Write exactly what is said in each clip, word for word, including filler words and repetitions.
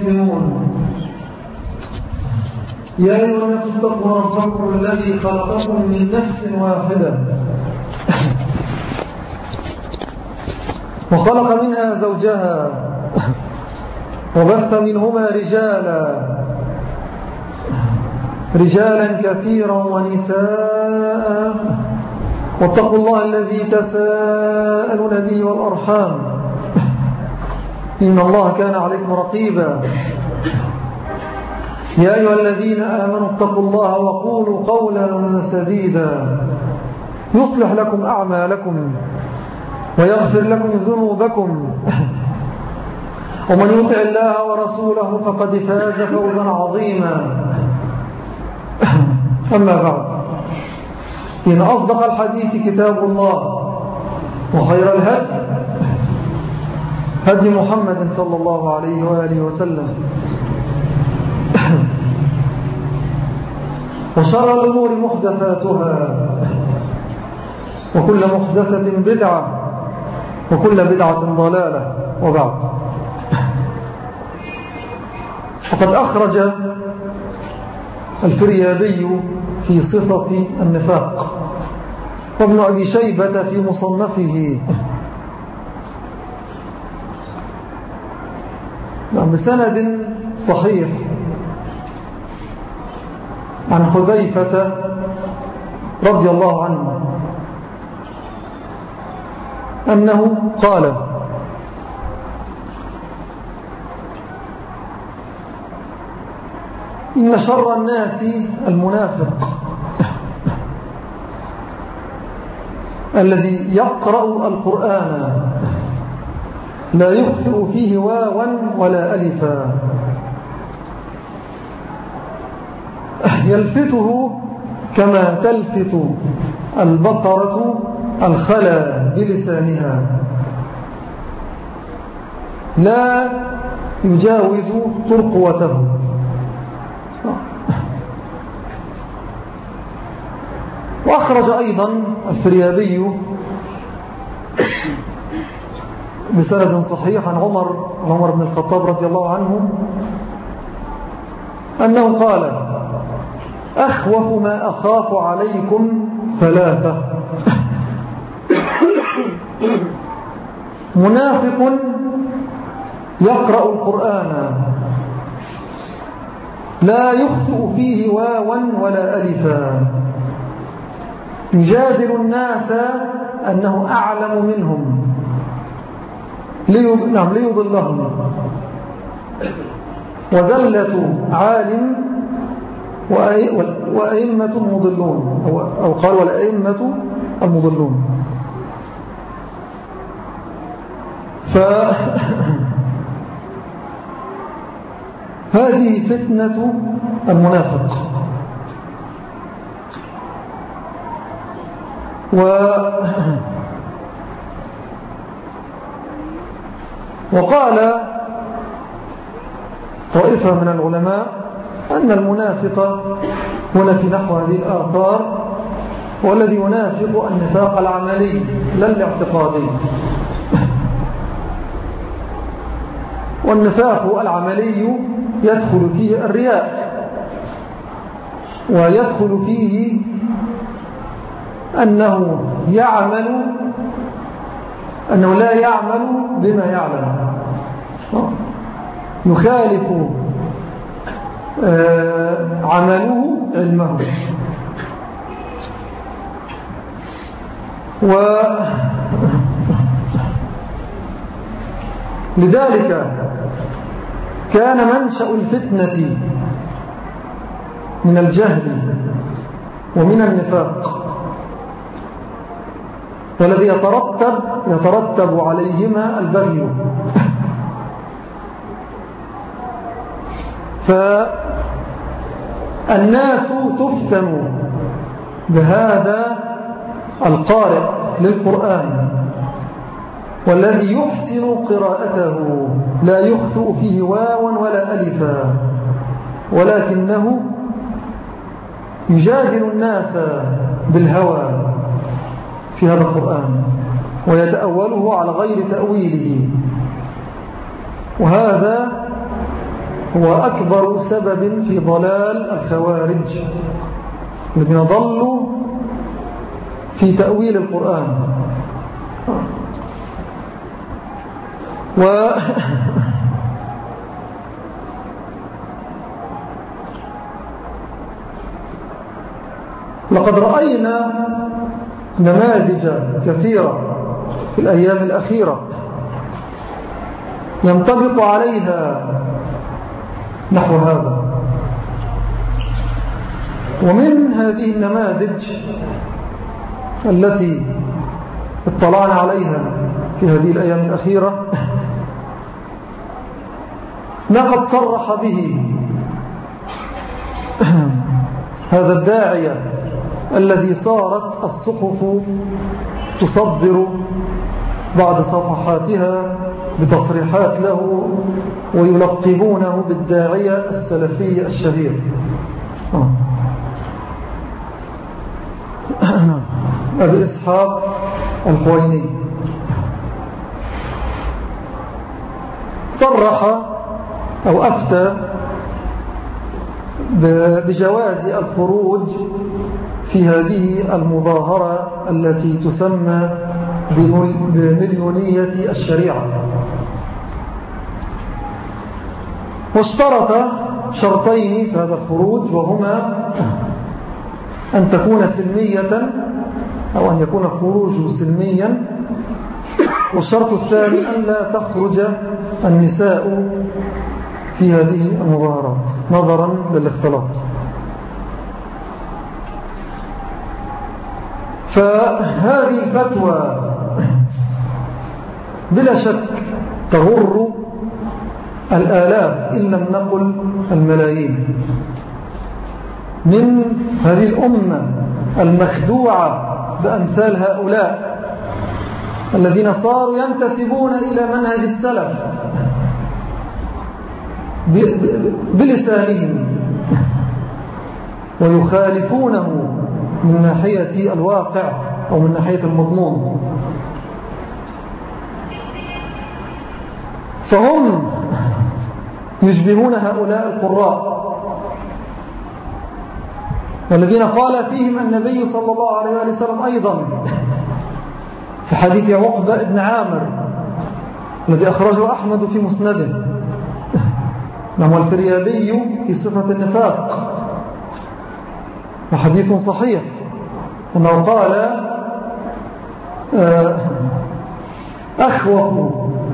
المؤمنون. يا أيها الناس اتقوا ربكم الذي خلقكم من نفس واحدة وخلق منها زوجها وبث منهما رجالا رجالا كثيرا ونساء واتقوا الله الذي تساءلون به والأرحام إن الله كان عليكم رقيبا. يا أيها الذين آمنوا اتقوا الله وقولوا قولا سديدا يصلح لكم أعمالكم ويغفر لكم ذنوبكم ومن يطع الله ورسوله فقد فاز فوزا عظيما. أما بعد، إن أصدق الحديث كتاب الله وخير الهدي هدي محمد صلى الله عليه وآله وسلم وشر الأمور محدثاتها وكل محدثة بدعة وكل بدعة ضلالة. وبعد، فقد أخرج الفريابي في صفة النفاق وابن أبي شيبة في مصنفه بسند صحيح عن حذيفة رضي الله عنه أنه قال: إن شر الناس المنافق الذي يقرأ القرآن لا يخطئ فيه واوا ولا ألفا يلفته كما تلفت البقرة الخلا بلسانها لا يجاوز ترقوته. وأخرج أيضا الفريابي بسند صحيح عن عمر عمر بن الخطاب رضي الله عنه أنه قال: أخوف ما أخاف عليكم ثلاثة: منافق يقرأ القرآن لا يخطئ فيه واوا ولا ألفا يجادل الناس أنه أعلم منهم ليضلهم، وزلة عالم وأئمة مضلون، أو قال والأئمة المضلون. فهذه فتنة المنافق. و وقال طائفة من العلماء أن المنافق هنا في نحو هذه الآثار هو الذي ينافق النفاق العملي لا الاعتقادي. والنفاق العملي يدخل فيه الرياء، ويدخل فيه أنه يعمل أنه لا يعمل بما يعلم، يخالف عمله علمه. ولذلك كان منشأ الفتنة من الجهل ومن النفاق، والذي يترتب يترتب عليهما البغي. فالناس تفتن بهذا القارئ للقرآن والذي يحسن قراءته لا يخطئ فيه واوا ولا ألفا، ولكنه يجادل الناس بالهوى في هذا القرآن ويتأوله على غير تأويله. وهذا هو أكبر سبب في ضلال الخوارج الذين ضلوا في تأويل القرآن. و لقد رأينا نماذج كثيرة في الأيام الأخيرة ينطبق عليها نحو هذا. ومن هذه النماذج التي اطلعنا عليها في هذه الأيام الأخيرة ما قد صرح به هذا الداعية الذي صارت الصحف تصدر بعض صفحاتها بتصريحات له ويلقبونه بالداعية السلفي الشهير أبي إسحاق الحويني. صرح أو أفتى بجواز الخروج في هذه المظاهرة التي تسمى بمليونية الشريعة، واشترط شرطين في هذا الخروج، وهما أن تكون سلمية أو أن يكون الخروج سلميا، والشرط الثاني أن لا تخرج النساء في هذه المظاهرات نظرا للاختلاط. فهذه الفتوى بلا شك تغر الآلاف إن لم نقل الملايين من هذه الأمة المخدوعة بأمثال هؤلاء الذين صاروا ينتسبون إلى منهج السلف بلسانهم ويخالفونه من ناحية الواقع أو من ناحية المضمون. فهم يشبهون هؤلاء القراء والذين قال فيهم النبي صلى الله عليه وسلم أيضا في حديث عقبة بن عامر الذي أخرجه أحمد في مسنده نحو الفريابي في صفة النفاق، وحديث صحيح أنه قال أخوف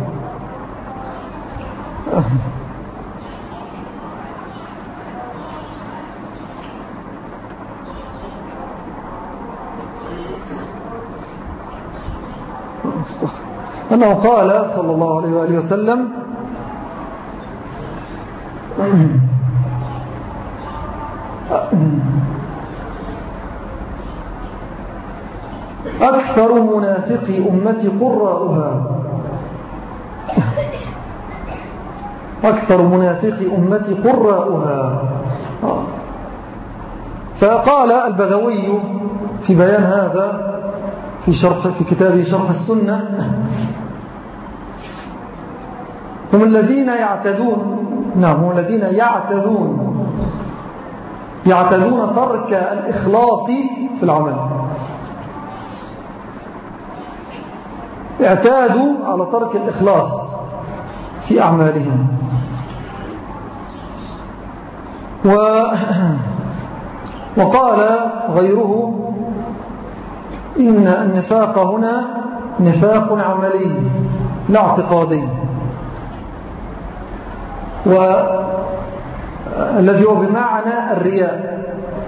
أنه قال صلى الله عليه وآله وسلم أكثر منافقي أمتي قراؤها أكثر منافقي أمتي قراؤها. فقال البغوي في بيان هذا في شرح في كتابه شرح السنة هم الذين يعتدون نعم هم الذين يعتدون يعتدون ترك الإخلاص في العمل، اعتادوا على ترك الإخلاص في أعمالهم. و وقال غيره إن النفاق هنا نفاق عملي لا اعتقادي، والذي هو بمعنى الرياء.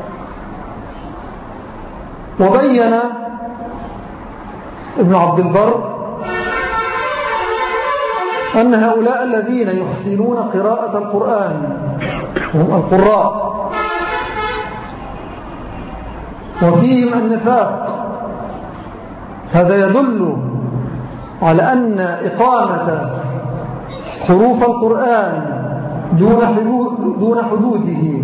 وبين ابن عبد البر أن هؤلاء الذين يحسنون قراءة القرآن هم القراء وفيهم النفاق، هذا يدل على أن إقامة حروف القرآن دون حدود دون حدوده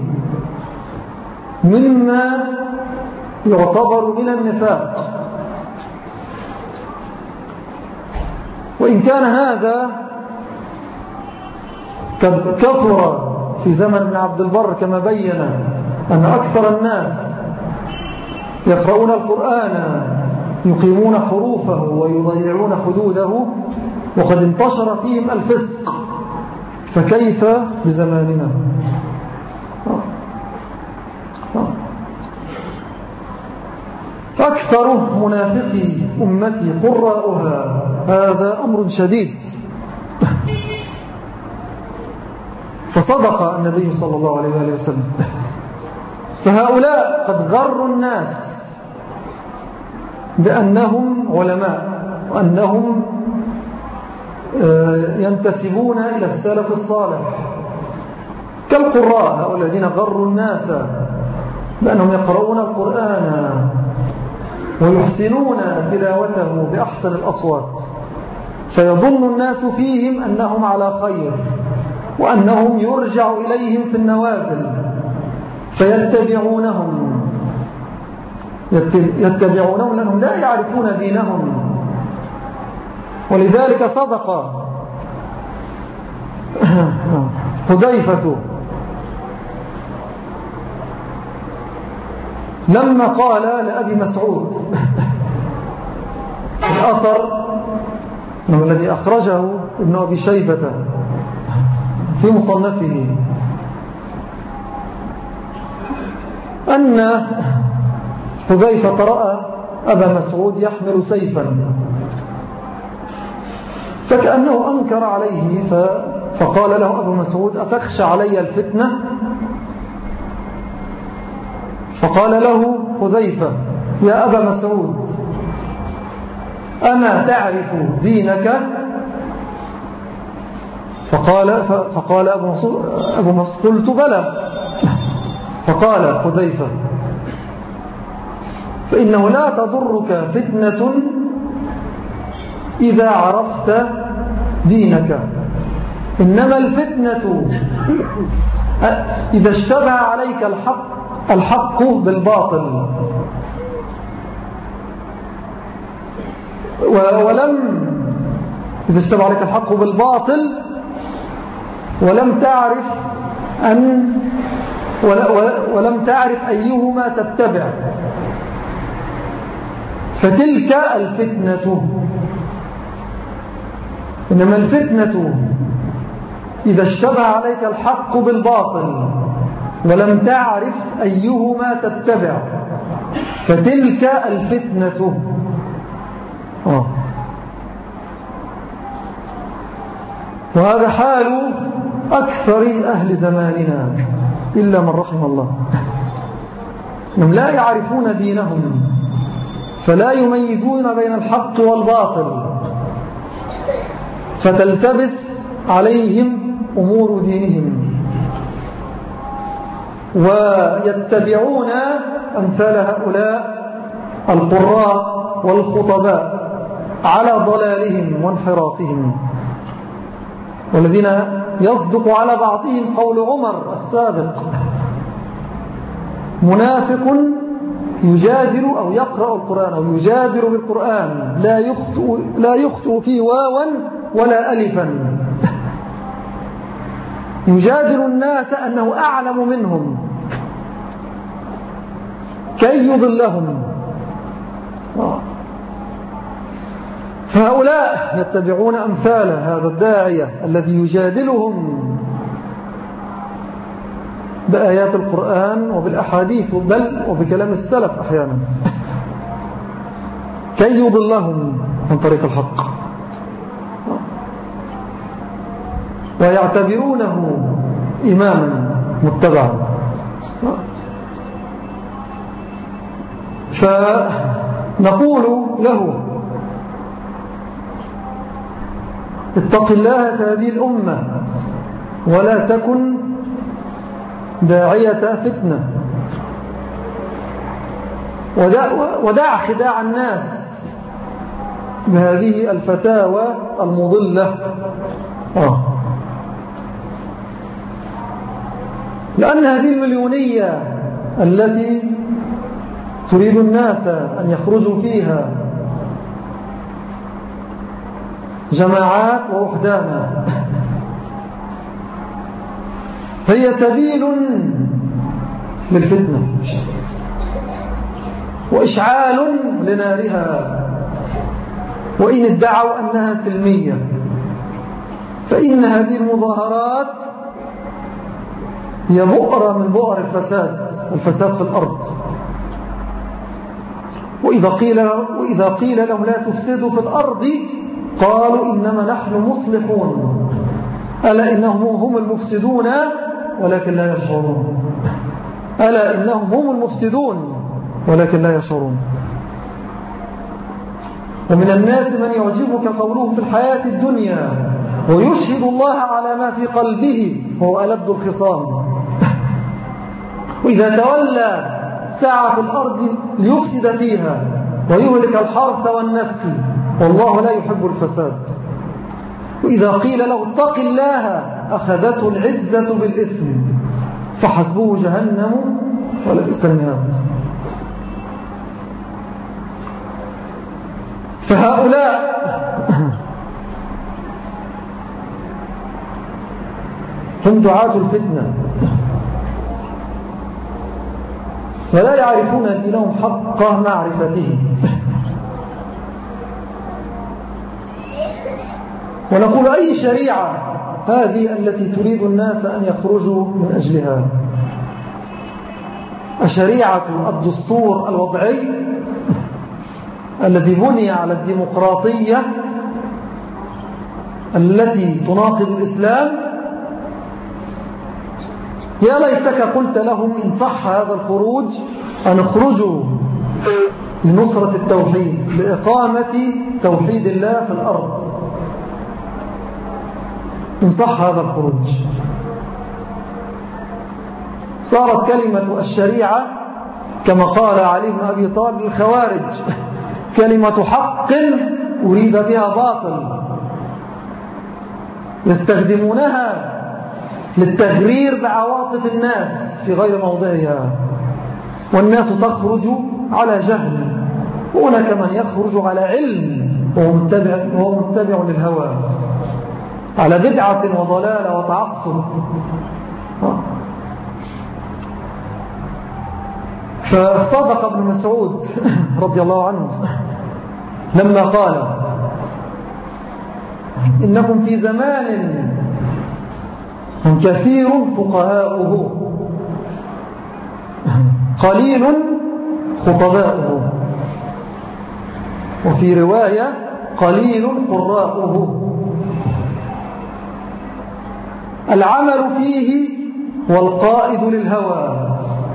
مما يعتبر من النفاق. وإن كان هذا قد كثر في زمن ابن عبد البر كما بين أن أكثر الناس يقرؤون القرآن يقيمون حروفه ويضيعون حدوده وقد انتشر فيهم الفسق، فكيف بزماننا؟ أكثر منافقي أمتي قراؤها، هذا أمر شديد. فصدق النبي صلى الله عليه وآله وسلم. فهؤلاء قد غروا الناس بأنهم علماء وأنهم ينتسبون إلى السلف الصالح كالقراء، هؤلاء الذين غروا الناس بأنهم يقرؤون القرآن ويحسنون تلاوته بأحسن الأصوات، فيظن الناس فيهم أنهم على خير وأنهم يرجع إليهم في النوازل فيتبعونهم يتبعونهم لأنهم لا يعرفون دينهم. ولذلك صدق حذيفة لما قال لأبي مسعود الأثر الذي أخرجه ابن أبي شيبة في مصنفه أن حذيفة رأى أبا مسعود يحمل سيفا فكأنه أنكر عليه، فقال له أبو مسعود أتخشى علي الفتنة؟ فقال له حذيفة يا أبا مسعود أما تعرف دينك؟ فقال, فقال أبو مسعود, أبو مسعود قلت بلى. فقال حذيفة فإنه لا تضرك فتنة إذا عرفت دينك، إنما الفتنة إذا اشتبه عليك الحق الحق بالباطل ولم إذا اشتبه عليك الحق بالباطل ولم تعرف أن ولم تعرف أيهما تتبع فتلك الفتنة. إنما الفتنة إذا اشتبه عليك الحق بالباطل ولم تعرف أيهما تتبع فتلك الفتنة. آه. وهذا حال أكثر أهل زماننا إلا من رحم الله، هم لا يعرفون دينهم فلا يميزون بين الحق والباطل، فتلتبس عليهم أمور دينهم ويتبعون أمثال هؤلاء القراء والخطباء على ضلالهم وانحرافهم، والذين يصدق على بعضهم قول عمر السابق منافق يجادل أو يقرأ القرآن أو يجادل بالقرآن لا يخطئ, لا يخطئ فيه واوا ولا ألفا، يجادل الناس أنه أعلم منهم كي يضلهم. فهؤلاء يتبعون أمثال هذا الداعية الذي يجادلهم بآيات القرآن وبالأحاديث بل وبكلام السلف أحيانا كي يضلهم عن طريق الحق، ويعتبرونه إماما متبعا. فنقول له اتق الله في هذه الأمة ولا تكن داعية فتنة، ودع, ودع خداع الناس بهذه الفتاوى المضلة. آه. لأن هذه المليونية التي تريد الناس أن يخرجوا فيها جماعات ووحدانا هي سبيل للفتنة وإشعال لنارها، وإن ادعوا أنها سلمية، فإن هذه المظاهرات هي بؤرة من بؤر الفساد الفساد في الأرض. وإذا قيل, وإذا قيل لهم لا تفسدوا في الأرض قالوا إنما نحن مصلحون، ألا إنهم هم المفسدون ولكن لا يشعرون، ألا إنهم هم المفسدون ولكن لا يشعرون. ومن الناس من يعجبك قوله في الحياة الدنيا ويشهد الله على ما في قلبه وهو ألد الخصام، وإذا تولى سعى في الأرض ليفسد فيها ويهلك الحرث والنسل والله لا يحب الفساد. وإذا قيل له اتق الله أخذته العزة بالإثم فحسبه جهنم ولبئس المهاد. فهؤلاء هم دعاة الفتنة، فلا يعرفون دينهم حق معرفته. ونقول أي شريعة هذه التي تريد الناس أن يخرجوا من أجلها؟ الشريعة الدستور الوضعي الذي بني على الديمقراطية التي تناقض الإسلام؟ يا ليتك قلت لهم إن صح هذا الخروج أن اخرجوا لنصرة التوحيد، لإقامة توحيد الله في الأرض، إن صح هذا الخروج. صارت كلمة الشريعة كما قال علي بن أبي طالب للخوارج كلمة حق أريد بها باطل، يستخدمونها للتغرير بعواطف الناس في غير موضعها، والناس تخرج على جهل، وهناك من يخرج على علم وهو متبع, وهو متبع للهوى، على بدعة وضلالة وتعصب. فصدق ابن مسعود رضي الله عنه لما قال إنكم في زمان كثير فقهاؤه قليل خطباؤه، وفي رواية قليل قراؤه، العمل فيه والقائد للهوى.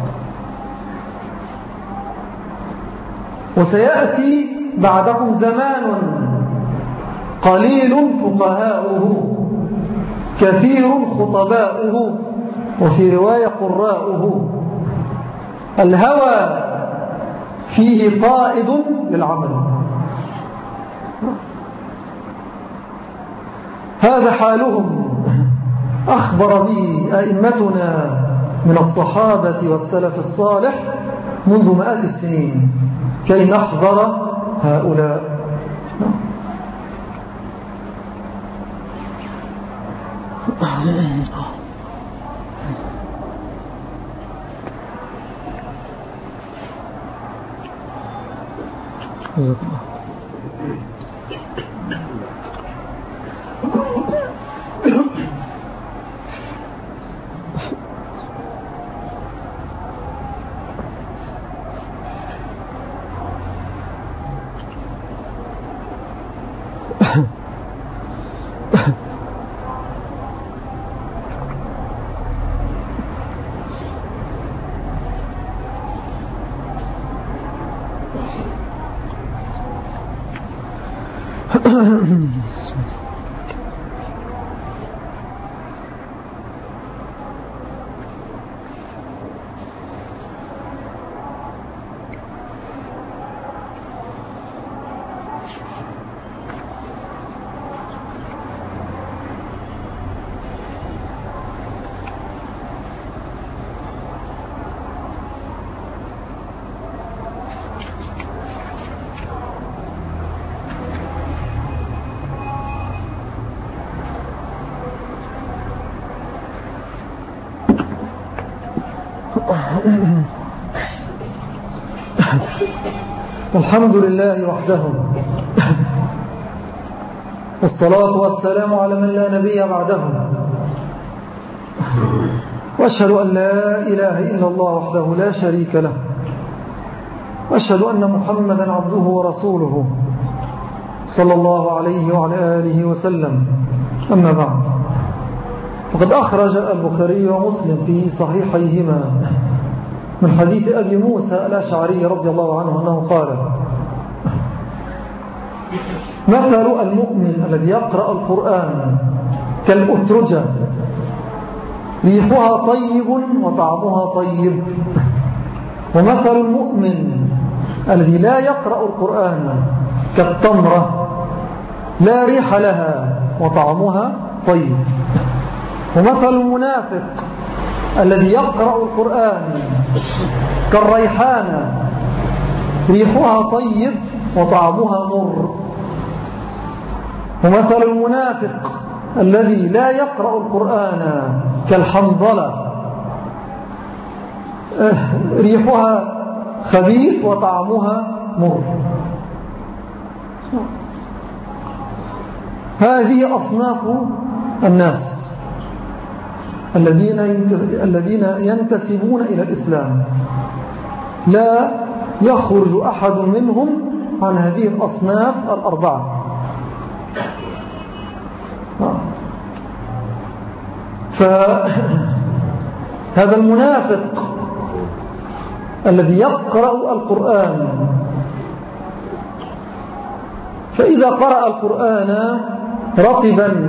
وسيأتي بعدكم زمان قليل فقهاؤه كثير خطباؤه، وفي رواية قراؤه، الهوى فيه قائد للعمل. هذا حالهم أخبر به أئمتنا من الصحابة والسلف الصالح منذ مئات السنين كي نحذر هؤلاء. الحمد لله وحده، والصلاة والسلام على من لا نبي بعده، وأشهد أن لا إله إلا الله وحده لا شريك له، وأشهد أن محمدا عبده ورسوله صلى الله عليه وعلى آله وسلم. أما بعد، فقد أخرج البخاري ومسلم في صحيحيهما من حديث أبي موسى الأشعري رضي الله عنه أنه قال: مثل المؤمن الذي يقرأ القرآن كالأترجة، ريحها طيب وطعمها طيب. ومثل المؤمن الذي لا يقرأ القرآن كالتمرة، لا ريح لها وطعمها طيب. ومثل المنافق الذي يقرأ القرآن كالريحانة، ريحها طيب وطعمها مر. ومثل المنافق الذي لا يقرأ القرآن كالحنظلة، ريحها خبيث وطعمها مر. هذه أصناف الناس الذين الذين ينتسبون إلى الإسلام، لا يخرج أحد منهم عن هذه الأصناف الأربعة. فهذا المنافق الذي يقرأ القرآن، فإذا قرأ القرآن رطبا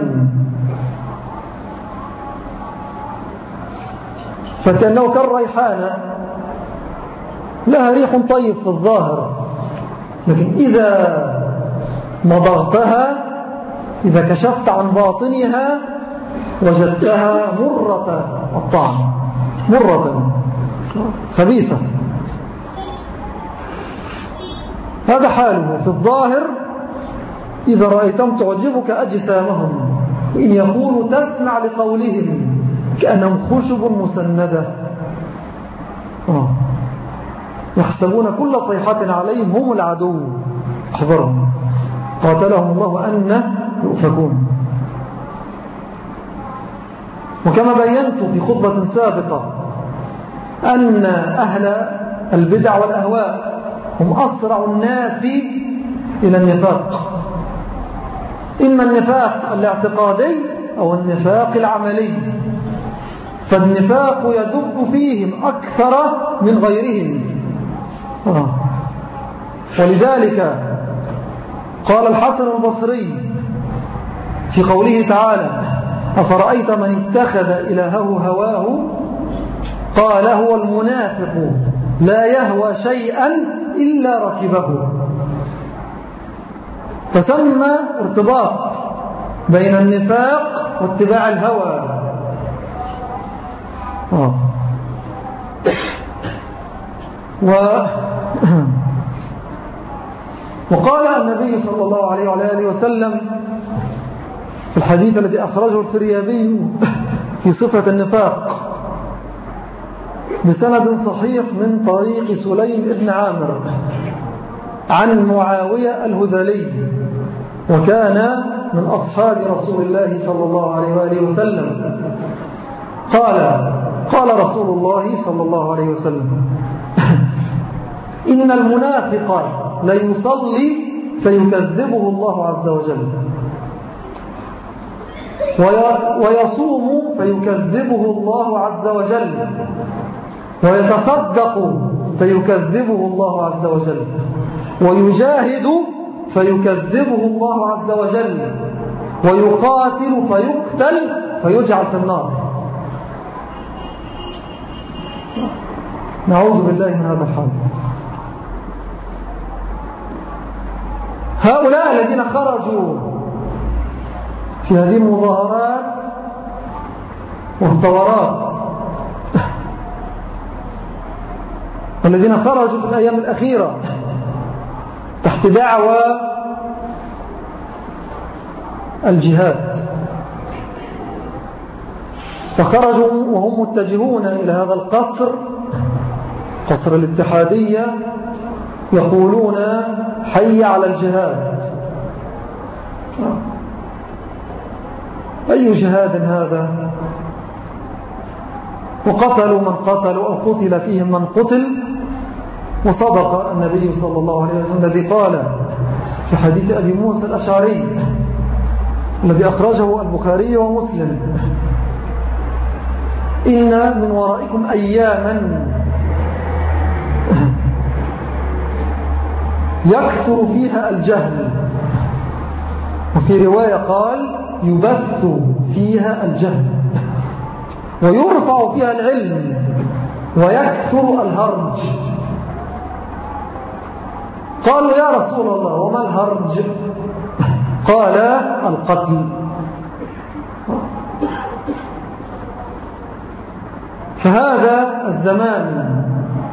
فكأنه كالريحانة، لها ريح طيب في الظاهر، لكن إذا مضغتها، إذا كشفت عن باطنها، وجدتها مرة الطعم، مرة خبيثة. هذا حاله في الظاهر. إذا رأيتم تعجبك أجسامهم، وإن يقولوا تسمع لقولهم كأنهم خشب مسندة، آه. يحسبون كل صيحة عليهم هم العدو، احذرهم قاتلهم الله أن يؤفكون. وكما بينت في خطبة سابقة أن أهل البدع والأهواء هم أسرع الناس إلى النفاق، إما النفاق الاعتقادي أو النفاق العملي. فالنفاق يدب فيهم أكثر من غيرهم. آه. ولذلك قال الحسن البصري في قوله تعالى: أفرأيت من اتخذ إلهه هواه، قال: هو المنافق لا يهوى شيئا إلا ركبه. فسمى ارتباط بين النفاق واتباع الهوى. آه. و... وقال النبي صلى الله عليه وعلى آله وسلم في الحديث الذي أخرجه الفريابي في صفة النفاق بسند صحيح من طريق سليم بن عامر عن معاوية الهذلي، وكان من أصحاب رسول الله صلى الله عليه وآله وسلم، قال قال رسول الله صلى الله عليه وسلم: إن المنافق ليصلي فيكذبه الله عز وجل، ويصوم فيكذبه الله عز وجل، ويتصدق فيكذبه الله عز وجل، ويجاهد فيكذبه الله عز وجل، ويقاتل فيقتل فيجعل في النار. نعوذ بالله من هذا الحال. هؤلاء الذين خرجوا في هذه المظاهرات والثورات، الذين خرجوا في الأيام الأخيرة تحت دعوى الجهاد، فخرجوا وهم متجهون إلى هذا القصر قصر الاتحادية يقولون حي على الجهاد. أي جهاد هذا؟ وقتلوا من قتلوا أو قتل فيهم من قتل. وصدق النبي صلى الله عليه وسلم الذي قال في حديث أبي موسى الأشعري الذي أخرجه البخاري ومسلم: إن من ورائكم أياما يكثر فيها الجهل، وفي رواية قال يبث فيها الجهل، ويرفع فيها العلم، ويكثر الهرج. قالوا يا رسول الله وما الهرج؟ قال القتل. فهذا الزمان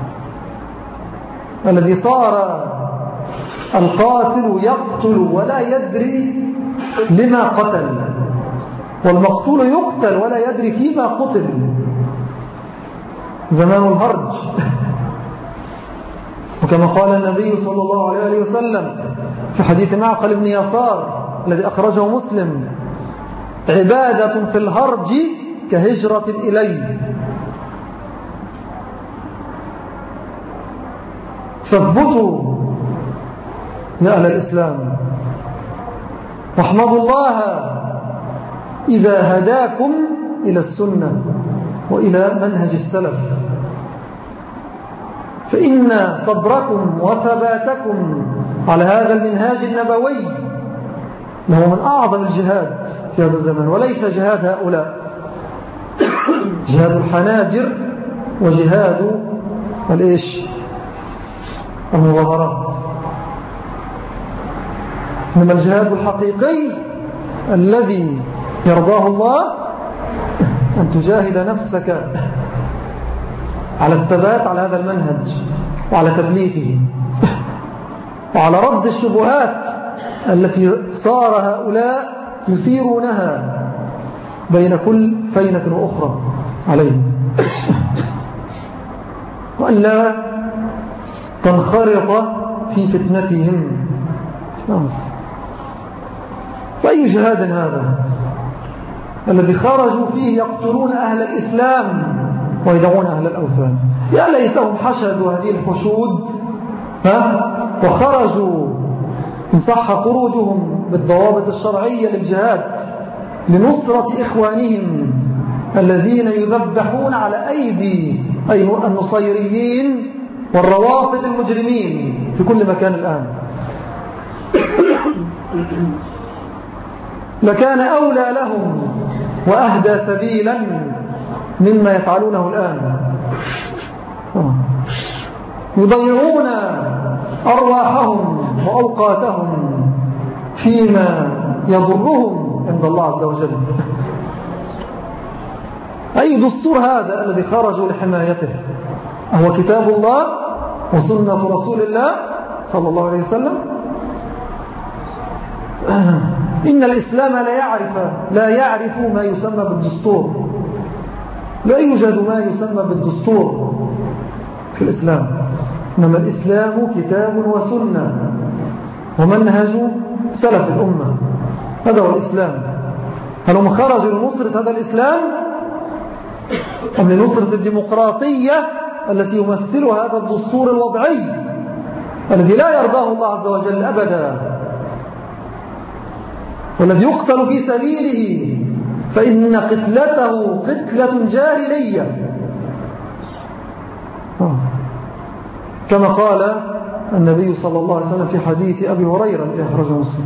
الذي صار القاتل يقتل ولا يدري لما قتل، والمقتول يقتل ولا يدري فيما قتل، زمان الهرج. وكما قال النبي صلى الله عليه وسلم في حديث معقل بن يسار الذي أخرجه مسلم: عبادة في الهرج كهجرة إلي. فاثبتوا يا أهل الإسلام، واحمدوا الله إذا هداكم إلى السنة وإلى منهج السلف، فإن صبركم وثباتكم على هذا المنهاج النبوي له من أعظم الجهاد في هذا الزمان، وليس جهاد هؤلاء، جهاد الحناجر وجهاد الإيش المظاهرات. إنما الجهاد الحقيقي الذي يرضاه الله أن تجاهد نفسك على الثبات على هذا المنهج وعلى تبليغه وعلى رد الشبهات التي صار هؤلاء يثيرونها بين كل فينة وأخرى عليه، وألا تنخرط في فتنتهم. وأي جهاد هذا الذي خرجوا فيه يقتلون أهل الإسلام ويدعون أهل الأوثان؟ يا ليتهم حشدوا هذه الحشود ها وخرجوا إن صح خروجهم بالضوابط الشرعية للجهاد لنصرة إخوانهم الذين يذبحون على أيدي أي النصيريين والروافض المجرمين في كل مكان الآن. لكان أولى لهم وأهدى سبيلا مما يفعلونه الآن. يضيعون أرواحهم وأوقاتهم فيما يضرهم عند الله عز وجل. أي دستور هذا الذي خرجوا لحمايته؟ هو كتاب الله وسنة رسول الله صلى الله عليه وسلم. إن الإسلام لا يعرف لا يعرف ما يسمى بالدستور، لا يوجد ما يسمى بالدستور في الإسلام، إنما الإسلام كتاب وسنة ومنهج سلف الأمة، هذا هو الإسلام. هل هم خرجوا لنصرة هذا الإسلام أم لنصرة الديمقراطية التي يمثلها هذا الدستور الوضعي الذي لا يرضاه الله عز وجل أبدا، والذي يقتل في سبيله فإن قتلته قتلة جاهلية، كما قال النبي صلى الله عليه وسلم في حديث أبي هريرة الذي أخرجه مسلم.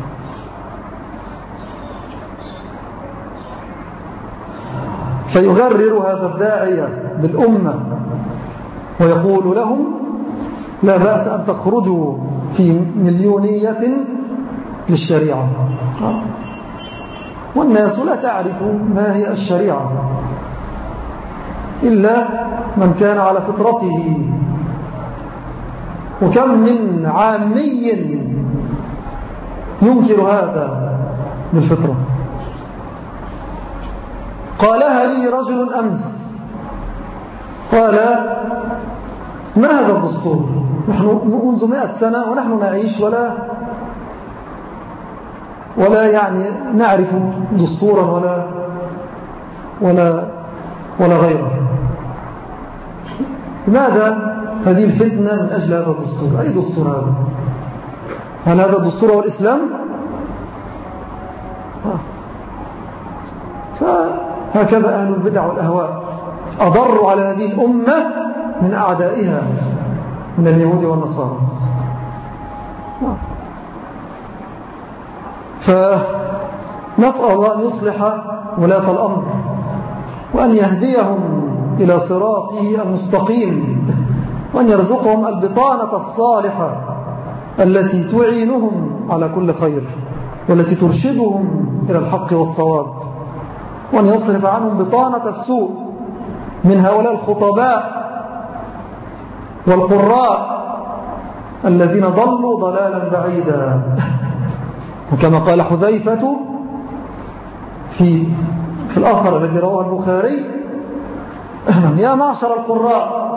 فيغرر هذا الداعية بالأمة ويقول لهم لا بأس أن تخرجوا في مليونية للشريعة، والناس لا تعرف ما هي الشريعة إلا من كان على فطرته. وكم من عامي ينكر هذا بالفطرة. قالها لي رجل أمس، قال ما هذا الدستور؟ نحن منذ مئة سنة ونحن نعيش ولا ولا يعني نعرف دستورا ولا ولا ولا غيره. لماذا هذه الفتنة من أجل هذا الدستور؟ أي دستور هذا؟ هل هذا الدستور هو الإسلام؟ فهكذا أهل البدع والأهواء أضروا على هذه الأمة من أعدائها من اليهود والنصارى. فنسأل الله أن يصلح ولاة الأمر وأن يهديهم إلى صراطه المستقيم، وأن يرزقهم البطانة الصالحة التي تعينهم على كل خير والتي ترشدهم إلى الحق والصواب، وأن يصرف عنهم بطانة السوء من هؤلاء الخطباء والقراء الذين ضلوا ضلالا بعيدا. وكما قال حذيفة في في الأثر الذي رواه البخاري: يا معشر القراء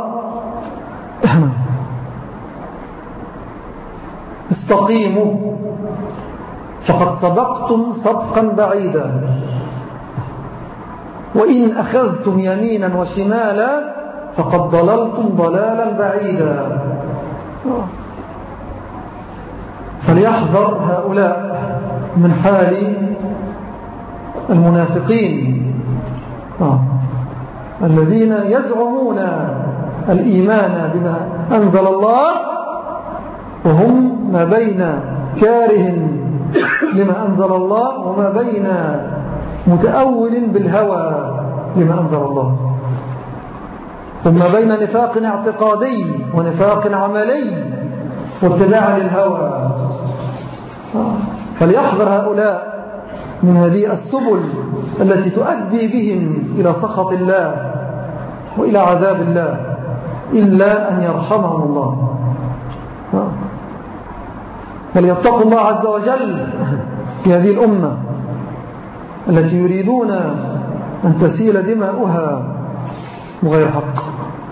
استقيموا فقد سبقتم سبقا بعيدا، وإن أخذتم يمينا وشمالا فقد ضللتم ضلالا بعيدا. فليحذر هؤلاء من حال المنافقين آه. الذين يزعمون الإيمان بما أنزل الله وهم ما بين كاره لما أنزل الله وما بين متأول بالهوى لما أنزل الله، ثم بين نفاق اعتقادي ونفاق عملي واتباع للهوى. فليحذر هؤلاء من هذه السبل التي تؤدي بهم إلى سخط الله وإلى عذاب الله، إلا أن يرحمهم الله. وليتقوا الله عز وجل في هذه الأمة التي يريدون أن تسيل دماؤها بغير حق.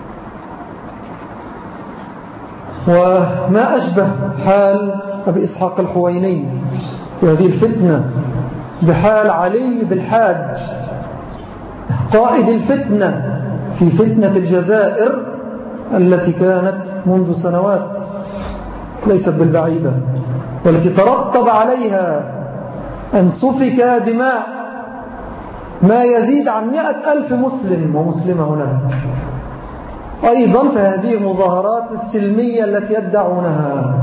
وما أشبه حال أبي إسحاق الحويني في هذه الفتنة بحال علي بالحاج قائد الفتنة في فتنة الجزائر التي كانت منذ سنوات ليست بالبعيدة، والتي ترتب عليها أن سفك دماء ما يزيد عن مئة ألف مسلم ومسلمة هناك. أيضا فهذه المظاهرات السلمية التي يدعونها،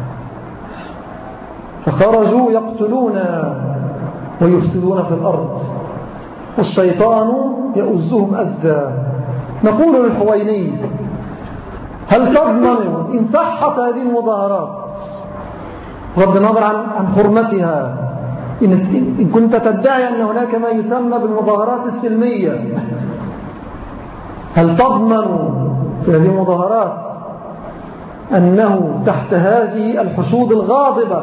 فخرجوا يقتلون ويفسدون في الأرض والشيطان يؤزهم أزا. نقول للحويني: هل تضمن إن صحت هذه المظاهرات بغض النظر عن عن حرمتها، إن, إن كنت تدعي أن هناك ما يسمى بالمظاهرات السلمية، هل تضمن في هذه المظاهرات أنه تحت هذه الحشود الغاضبة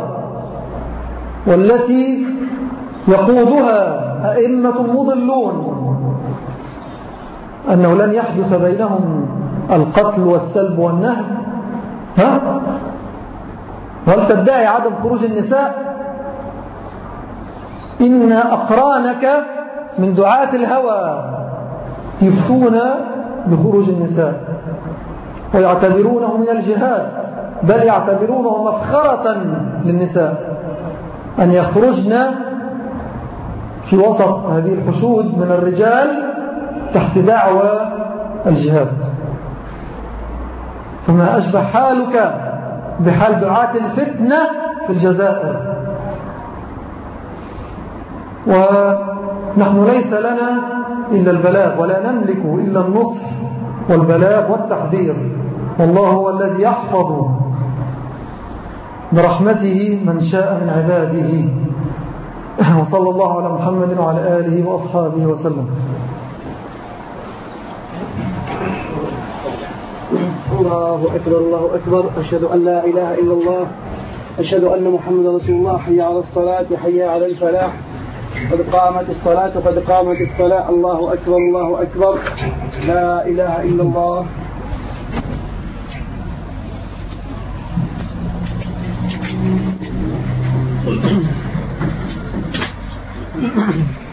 والتي يقودها أئمة مضلون أنه لن يحدث بينهم القتل والسلب والنهب؟ ها؟ وهل تدعي عدم خروج النساء؟ إن أقرانك من دعاة الهوى يفتون بخروج النساء ويعتبرونه من الجهاد، بل يعتبرونه مفخرة للنساء أن يخرجن في وسط هذه الحشود من الرجال تحت دعوى الجهاد. فما أشبه حالك بحال دعاة الفتنة في الجزائر. ونحن ليس لنا إلا البلاغ، ولا نملك إلا النصح والبلاغ والتحذير، والله هو الذي يحفظ برحمته من شاء من عباده. وصلى الله على محمد وعلى آله وأصحابه وسلم. الله أكبر الله أكبر، أشهد أن لا إله إلا الله، أشهد أن محمد رسول الله. حي على الصلاة، حي على الفلاح، قد قامت الصلاة قد قامت الصلاة. الله أكبر الله أكبر، لا إله إلا الله. الله.